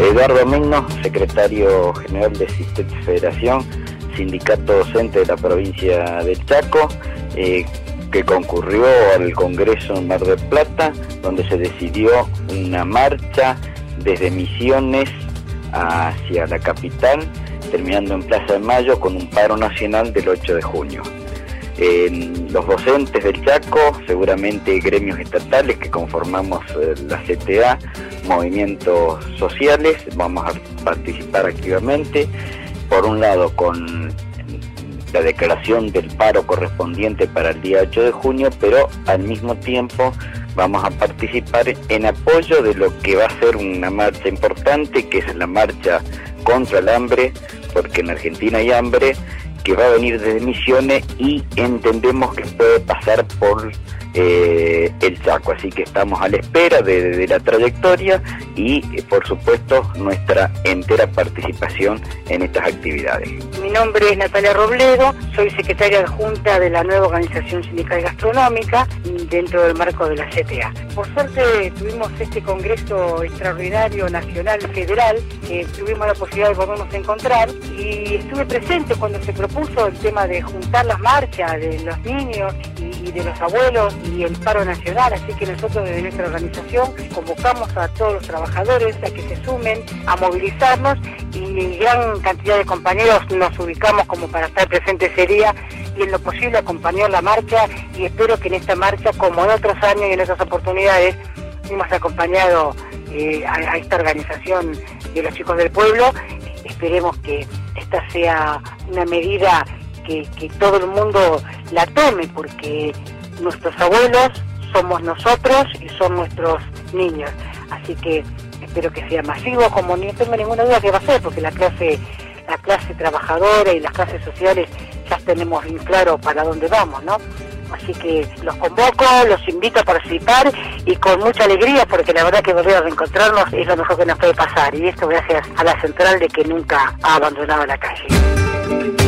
Eduardo Migno, secretario general de Asistentes Federación, sindicato docente de la provincia del Chaco, que concurrió al Congreso en Mar del Plata, donde se decidió una marcha desde Misiones hacia la capital, terminando en Plaza de Mayo con un paro nacional del 8 de junio. Los docentes del Chaco, seguramente gremios estatales que conformamos la CTA, movimientos sociales, vamos a participar activamente, por un lado con la declaración del paro correspondiente para el día 8 de junio, pero al mismo tiempo vamos a participar en apoyo de lo que va a ser una marcha importante, que es la marcha contra el hambre, porque en Argentina hay hambre, que va a venir desde Misiones y entendemos que puede pasar por el Chaco, así que estamos a la espera de la trayectoria y por supuesto nuestra entera participación en estas actividades. Mi nombre es Natalia Robledo, soy secretaria adjunta de la nueva organización sindical gastronómica dentro del marco de la CTA. Por suerte tuvimos este congreso extraordinario nacional federal, que tuvimos la posibilidad de podernos encontrar y estuve presente cuando se propuso el tema de juntar las marchas de los niños y de los abuelos y el paro nacional, así que nosotros desde nuestra organización convocamos a todos los trabajadores a que se sumen, a movilizarnos, y gran cantidad de compañeros nos ubicamos como para estar presentes ese día y en lo posible acompañar la marcha, y espero que en esta marcha, como en otros años y en otras oportunidades, hemos acompañado a esta organización de los chicos del pueblo. Esperemos que esta sea una medida que todo el mundo la tome, porque nuestros abuelos somos nosotros y son nuestros niños, así que espero que sea masivo, como no tengo ninguna duda que va a ser, porque la clase trabajadora y las clases sociales ya tenemos bien claro para dónde vamos, ¿no? Así que los convoco, los invito a participar y con mucha alegría, porque la verdad que volver a reencontrarnos es lo mejor que nos puede pasar, y esto gracias a la central de que nunca ha abandonado la calle.